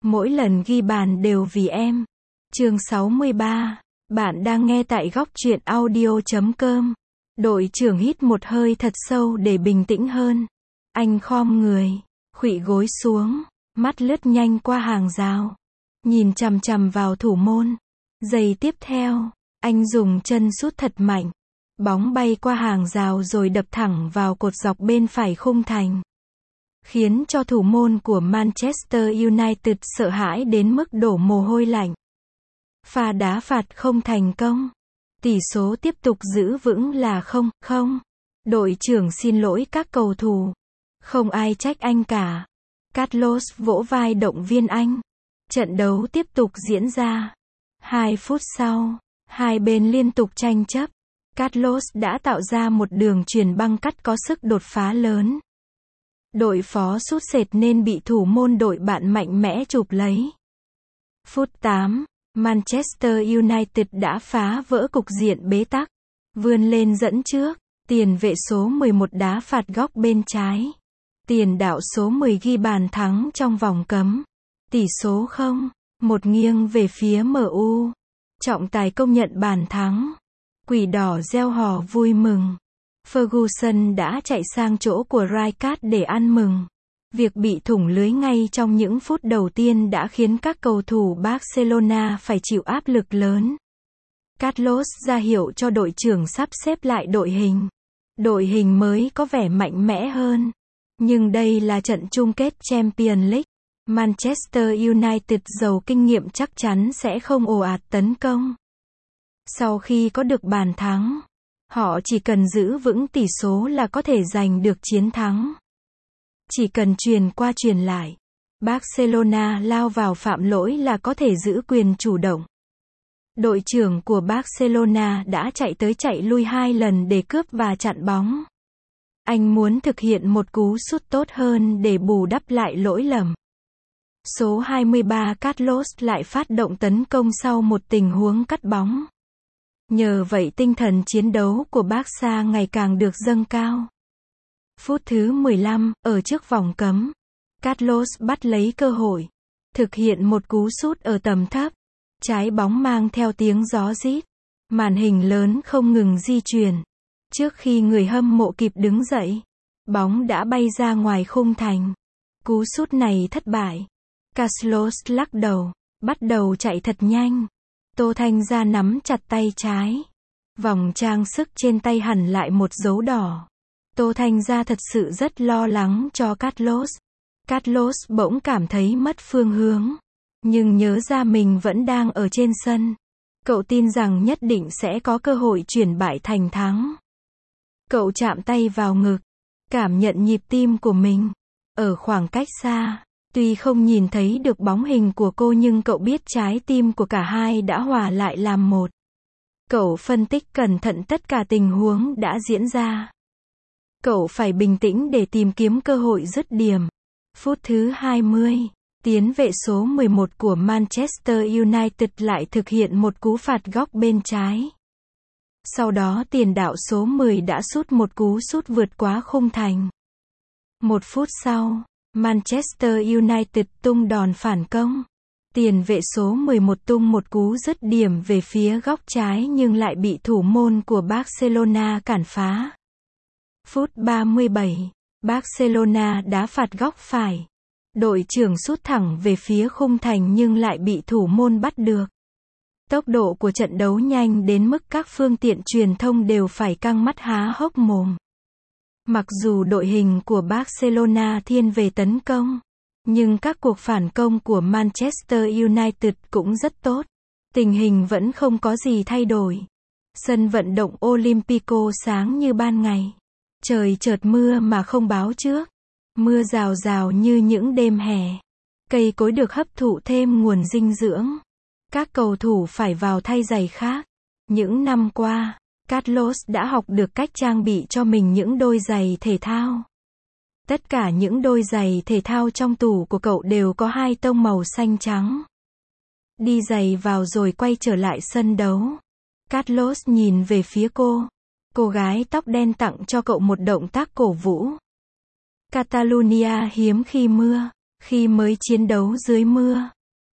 Mỗi lần ghi bàn đều vì em. Chương 63. Bạn đang nghe tại góc truyện audio.com. Đội trưởng hít một hơi thật sâu để bình tĩnh hơn. Anh khom người, khuỵu gối xuống, mắt lướt nhanh qua hàng rào. Nhìn chằm chằm vào thủ môn. Giây tiếp theo, anh dùng chân sút thật mạnh. Bóng bay qua hàng rào rồi đập thẳng vào cột dọc bên phải khung thành. Khiến cho thủ môn của Manchester United sợ hãi đến mức đổ mồ hôi lạnh. Pha đá phạt không thành công. Tỷ số tiếp tục giữ vững là 0-0. Đội trưởng xin lỗi các cầu thủ. Không ai trách anh cả. Carlos vỗ vai động viên anh. Trận đấu tiếp tục diễn ra. 2 phút sau, hai bên liên tục tranh chấp. Carlos đã tạo ra một đường chuyền băng cắt có sức đột phá lớn. Đội phó sút sệt nên bị thủ môn đội bạn mạnh mẽ chụp lấy. Phút 8, Manchester United đã phá vỡ cục diện bế tắc. Vươn lên dẫn trước. Tiền vệ số 11 đá phạt góc bên trái. Tiền đạo số 10 ghi bàn thắng trong vòng cấm. Tỷ số 0-1 nghiêng về phía MU. Trọng tài công nhận bàn thắng. Quỷ đỏ reo hò vui mừng. Ferguson đã chạy sang chỗ của Rijkaard để ăn mừng. Việc bị thủng lưới ngay trong những phút đầu tiên đã khiến các cầu thủ Barcelona phải chịu áp lực lớn. Carlos ra hiệu cho đội trưởng sắp xếp lại đội hình. Đội hình mới có vẻ mạnh mẽ hơn. Nhưng đây là trận chung kết Champions League. Manchester United giàu kinh nghiệm chắc chắn sẽ không ồ ạt tấn công. Sau khi có được bàn thắng, họ chỉ cần giữ vững tỷ số là có thể giành được chiến thắng. Chỉ cần chuyền qua chuyền lại, Barcelona lao vào phạm lỗi là có thể giữ quyền chủ động. Đội trưởng của Barcelona đã chạy tới chạy lui 2 lần để cướp và chặn bóng. Anh muốn thực hiện một cú sút tốt hơn để bù đắp lại lỗi lầm. Số 23 Carlos lại phát động tấn công sau một tình huống cắt bóng. Nhờ vậy tinh thần chiến đấu của Barca ngày càng được dâng cao. Phút thứ 15, ở trước vòng cấm, Carlos bắt lấy cơ hội, thực hiện một cú sút ở tầm thấp. Trái bóng mang theo tiếng gió rít. Màn hình lớn không ngừng di chuyển. Trước khi người hâm mộ kịp đứng dậy, bóng đã bay ra ngoài khung thành. Cú sút này thất bại. Carlos lắc đầu, bắt đầu chạy thật nhanh. Tô Thanh Gia nắm chặt tay trái. Vòng trang sức trên tay hằn lại một dấu đỏ. Tô Thanh Gia thật sự rất lo lắng cho Carlos. Carlos bỗng cảm thấy mất phương hướng. Nhưng nhớ ra mình vẫn đang ở trên sân. Cậu tin rằng nhất định sẽ có cơ hội chuyển bại thành thắng. Cậu chạm tay vào ngực. Cảm nhận nhịp tim của mình. Ở khoảng cách xa. Tuy không nhìn thấy được bóng hình của cô nhưng cậu biết trái tim của cả hai đã hòa lại làm một. Cậu phân tích cẩn thận tất cả tình huống đã diễn ra. Cậu phải bình tĩnh để tìm kiếm cơ hội dứt điểm. Phút thứ 20, tiến vệ số 11 của Manchester United lại thực hiện một cú phạt góc bên trái. Sau đó tiền đạo số 10 đã sút một cú sút vượt quá khung thành. 1 phút sau, Manchester United tung đòn phản công. Tiền vệ số 11 tung một cú dứt điểm về phía góc trái nhưng lại bị thủ môn của Barcelona cản phá. Phút 37, Barcelona đá phạt góc phải. Đội trưởng sút thẳng về phía khung thành nhưng lại bị thủ môn bắt được. Tốc độ của trận đấu nhanh đến mức các phương tiện truyền thông đều phải căng mắt há hốc mồm. Mặc dù đội hình của Barcelona thiên về tấn công, nhưng các cuộc phản công của Manchester United cũng rất tốt. Tình hình vẫn không có gì thay đổi. Sân vận động Olympico sáng như ban ngày. Trời chợt mưa mà không báo trước. Mưa rào rào như những đêm hè. Cây cối được hấp thụ thêm nguồn dinh dưỡng. Các cầu thủ phải vào thay giày khác. Những năm qua, Carlos đã học được cách trang bị cho mình những đôi giày thể thao. Tất cả những đôi giày thể thao trong tủ của cậu đều có 2 tông màu xanh trắng. Đi giày vào rồi quay trở lại sân đấu. Carlos nhìn về phía cô. Cô gái tóc đen tặng cho cậu một động tác cổ vũ. Catalonia hiếm khi mưa. Khi mới chiến đấu dưới mưa,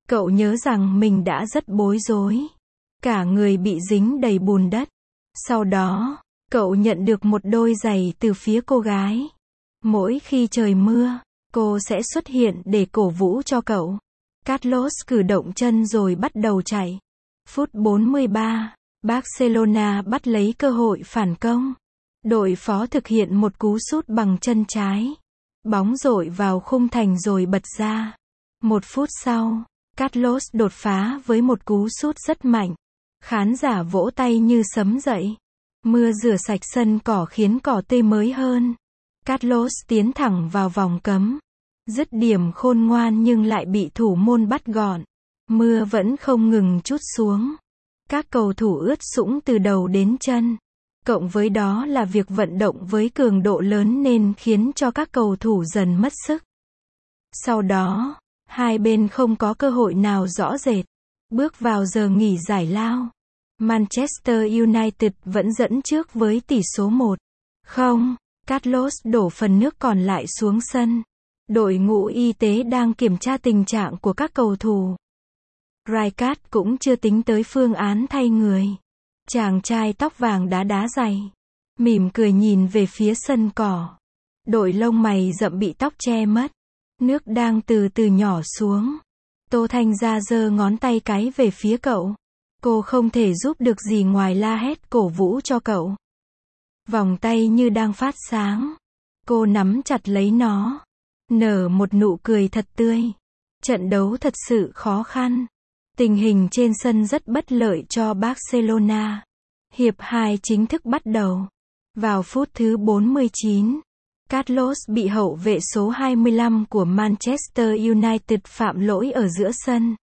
Cậu nhớ rằng mình đã rất bối rối. Cả người bị dính đầy bùn đất. Sau đó, cậu nhận được một đôi giày từ phía cô gái. Mỗi khi trời mưa, cô sẽ xuất hiện để cổ vũ cho cậu. Carlos cử động chân rồi bắt đầu chạy. Phút 43, Barcelona bắt lấy cơ hội phản công. Đội phó thực hiện một cú sút bằng chân trái. Bóng dội vào khung thành rồi bật ra. 1 phút sau, Carlos đột phá với một cú sút rất mạnh. Khán giả vỗ tay như sấm dậy. Mưa rửa sạch sân cỏ khiến cỏ tươi mới hơn. Carlos tiến thẳng vào vòng cấm. Dứt điểm khôn ngoan nhưng lại bị thủ môn bắt gọn. Mưa vẫn không ngừng trút xuống. Các cầu thủ ướt sũng từ đầu đến chân. Cộng với đó là việc vận động với cường độ lớn nên khiến cho các cầu thủ dần mất sức. Sau đó, hai bên không có cơ hội nào rõ rệt. Bước vào giờ nghỉ giải lao. Manchester United vẫn dẫn trước với tỷ số 1-0. Carlos đổ phần nước còn lại xuống sân. Đội ngũ y tế đang kiểm tra tình trạng của các cầu thủ. Rijkaard cũng chưa tính tới phương án thay người. Chàng trai tóc vàng đá giày. Mỉm cười nhìn về phía sân cỏ. Đội lông mày rậm bị tóc che mất. Nước đang từ từ nhỏ xuống. Tô Thanh Gia giơ ngón tay cái về phía cậu. Cô không thể giúp được gì ngoài la hét cổ vũ cho cậu. Vòng tay như đang phát sáng. Cô nắm chặt lấy nó. Nở một nụ cười thật tươi. Trận đấu thật sự khó khăn. Tình hình trên sân rất bất lợi cho Barcelona. Hiệp 2 chính thức bắt đầu. Vào phút thứ 49, Carlos bị hậu vệ số 25 của Manchester United phạm lỗi ở giữa sân.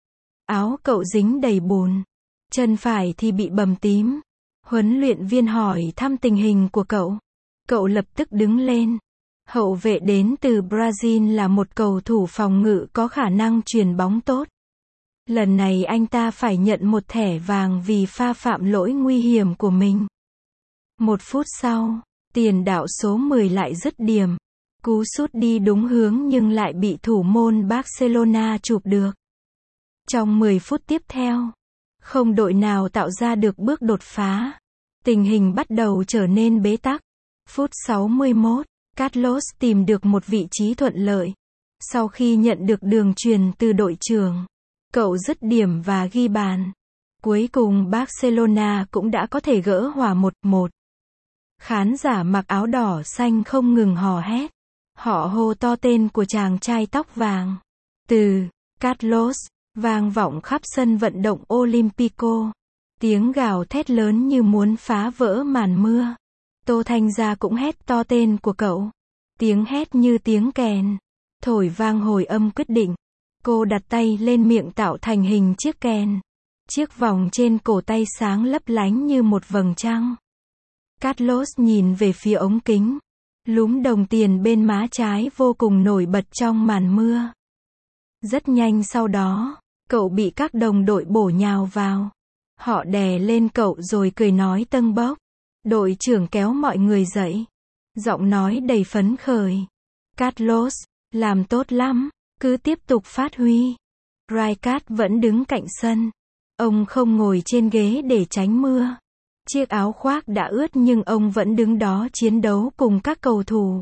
Áo cậu dính đầy bùn. Chân phải thì bị bầm tím. Huấn luyện viên hỏi thăm tình hình của cậu. Cậu lập tức đứng lên. Hậu vệ đến từ Brazil là một cầu thủ phòng ngự có khả năng chuyền bóng tốt. Lần này anh ta phải nhận một thẻ vàng vì pha phạm lỗi nguy hiểm của mình. 1 phút sau, tiền đạo số 10 lại dứt điểm. Cú sút đi đúng hướng nhưng lại bị thủ môn Barcelona chụp được. Trong 10 phút tiếp theo, không đội nào tạo ra được bước đột phá. Tình hình bắt đầu trở nên bế tắc. Phút 61, Carlos tìm được một vị trí thuận lợi. Sau khi nhận được đường truyền từ đội trưởng, cậu dứt điểm và ghi bàn. Cuối cùng Barcelona cũng đã có thể gỡ hòa 1-1. Khán giả mặc áo đỏ xanh không ngừng hò hét. Họ hô to tên của chàng trai tóc vàng. Từ Carlos vang vọng khắp sân vận động Olympico. Tiếng gào thét lớn như muốn phá vỡ màn mưa. Tô Thanh Gia cũng hét to tên của cậu. Tiếng hét như tiếng kèn. Thổi vang hồi âm quyết định. Cô đặt tay lên miệng tạo thành hình chiếc kèn. Chiếc vòng trên cổ tay sáng lấp lánh như một vầng trăng. Carlos nhìn về phía ống kính. Lúm đồng tiền bên má trái vô cùng nổi bật trong màn mưa. Rất nhanh sau đó, cậu bị các đồng đội bổ nhào vào. Họ đè lên cậu rồi cười nói tâng bốc. Đội trưởng kéo mọi người dậy. Giọng nói đầy phấn khởi. Carlos, làm tốt lắm, cứ tiếp tục phát huy. Rijkaard vẫn đứng cạnh sân. Ông không ngồi trên ghế để tránh mưa. Chiếc áo khoác đã ướt nhưng ông vẫn đứng đó chiến đấu cùng các cầu thủ.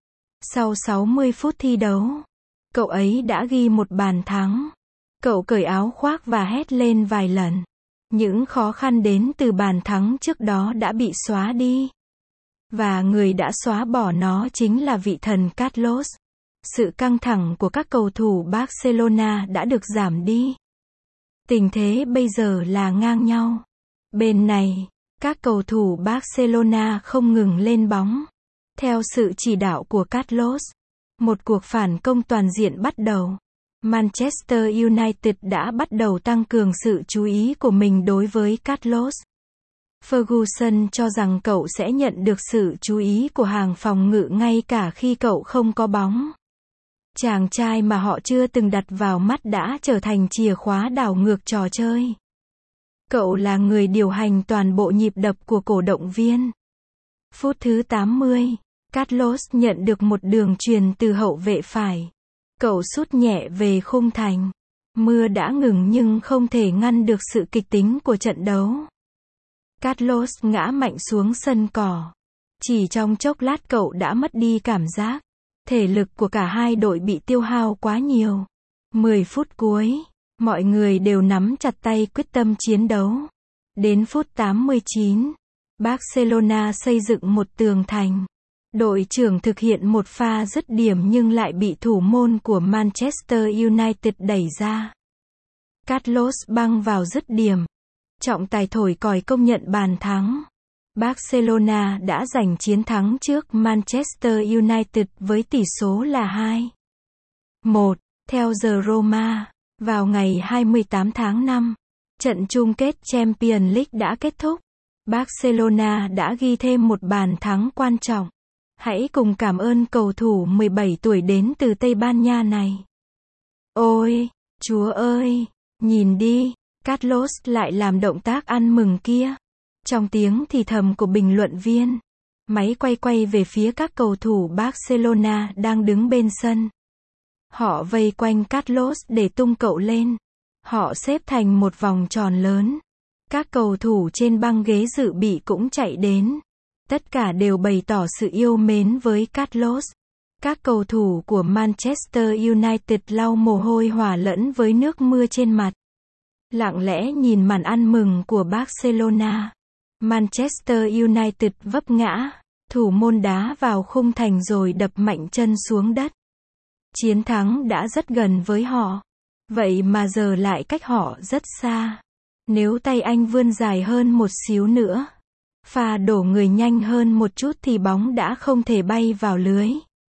Sau 60 phút thi đấu, cậu ấy đã ghi một bàn thắng. Cậu cởi áo khoác và hét lên vài lần. Những khó khăn đến từ bàn thắng trước đó đã bị xóa đi. Và người đã xóa bỏ nó chính là vị thần Carlos. Sự căng thẳng của các cầu thủ Barcelona đã được giảm đi. Tình thế bây giờ là ngang nhau. Bên này, các cầu thủ Barcelona không ngừng lên bóng. Theo sự chỉ đạo của Carlos, một cuộc phản công toàn diện bắt đầu. Manchester United đã bắt đầu tăng cường sự chú ý của mình đối với Carlos. Ferguson cho rằng cậu sẽ nhận được sự chú ý của hàng phòng ngự ngay cả khi cậu không có bóng. Chàng trai mà họ chưa từng đặt vào mắt đã trở thành chìa khóa đảo ngược trò chơi. Cậu là người điều hành toàn bộ nhịp đập của cổ động viên. Phút thứ 80, Carlos nhận được một đường truyền từ hậu vệ phải. Cậu sút nhẹ về khung thành. Mưa đã ngừng nhưng không thể ngăn được sự kịch tính của trận đấu. Carlos ngã mạnh xuống sân cỏ. Chỉ trong chốc lát cậu đã mất đi cảm giác. Thể lực của cả hai đội bị tiêu hao quá nhiều. 10 phút cuối, mọi người đều nắm chặt tay quyết tâm chiến đấu. Đến phút 89, Barcelona xây dựng một tường thành. Đội trưởng thực hiện một pha dứt điểm nhưng lại bị thủ môn của Manchester United đẩy ra. Carlos băng vào dứt điểm. Trọng tài thổi còi công nhận bàn thắng. Barcelona đã giành chiến thắng trước Manchester United với tỷ số là 2-1. Theo giờ Roma, vào ngày 28 tháng 5, trận chung kết Champions League đã kết thúc. Barcelona đã ghi thêm một bàn thắng quan trọng. Hãy cùng cảm ơn cầu thủ 17 tuổi đến từ Tây Ban Nha này. Ôi, Chúa ơi, nhìn đi, Carlos lại làm động tác ăn mừng kia. Trong tiếng thì thầm của bình luận viên, máy quay về phía các cầu thủ Barcelona đang đứng bên sân. Họ vây quanh Carlos để tung cậu lên. Họ xếp thành một vòng tròn lớn. Các cầu thủ trên băng ghế dự bị cũng chạy đến. Tất cả đều bày tỏ sự yêu mến với Carlos. Các cầu thủ của Manchester United lau mồ hôi hòa lẫn với nước mưa trên mặt. Lặng lẽ nhìn màn ăn mừng của Barcelona. Manchester United vấp ngã. Thủ môn đá vào khung thành rồi đập mạnh chân xuống đất. Chiến thắng đã rất gần với họ. Vậy mà giờ lại cách họ rất xa. Nếu tay anh vươn dài hơn một xíu nữa, pha đổ người nhanh hơn một chút thì bóng đã không thể bay vào lưới.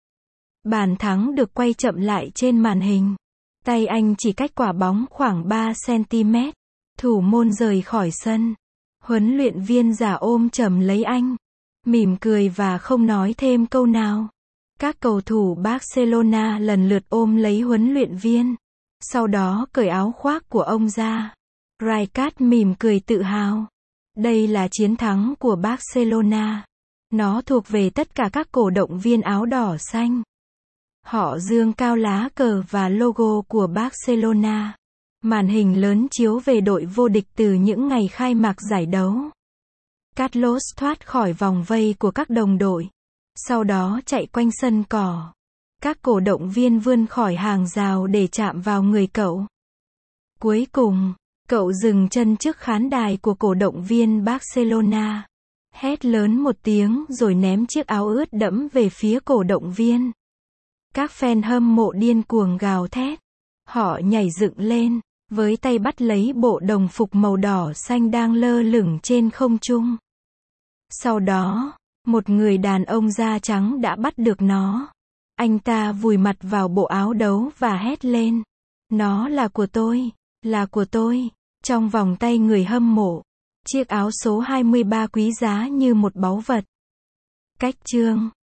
Bàn thắng được quay chậm lại trên màn hình. Tay anh chỉ cách quả bóng khoảng 3 cm. Thủ môn rời khỏi sân. Huấn luyện viên già ôm chầm lấy anh, mỉm cười và không nói thêm câu nào. Các cầu thủ Barcelona lần lượt ôm lấy huấn luyện viên. Sau đó cởi áo khoác của ông ra. Rijkaard mỉm cười tự hào. Đây là chiến thắng của Barcelona. Nó thuộc về tất cả các cổ động viên áo đỏ xanh. Họ giương cao lá cờ và logo của Barcelona. Màn hình lớn chiếu về đội vô địch từ những ngày khai mạc giải đấu. Carlos thoát khỏi vòng vây của các đồng đội. Sau đó chạy quanh sân cỏ. Các cổ động viên vươn khỏi hàng rào để chạm vào người cậu. Cuối cùng, cậu dừng chân trước khán đài của cổ động viên Barcelona. Hét lớn một tiếng rồi ném chiếc áo ướt đẫm về phía cổ động viên. Các fan hâm mộ điên cuồng gào thét. Họ nhảy dựng lên, với tay bắt lấy bộ đồng phục màu đỏ xanh đang lơ lửng trên không trung. Sau đó, một người đàn ông da trắng đã bắt được nó. Anh ta vùi mặt vào bộ áo đấu và hét lên. Nó là của tôi, là của tôi. Trong vòng tay người hâm mộ, chiếc áo số 23 quý giá như một báu vật. Cách chương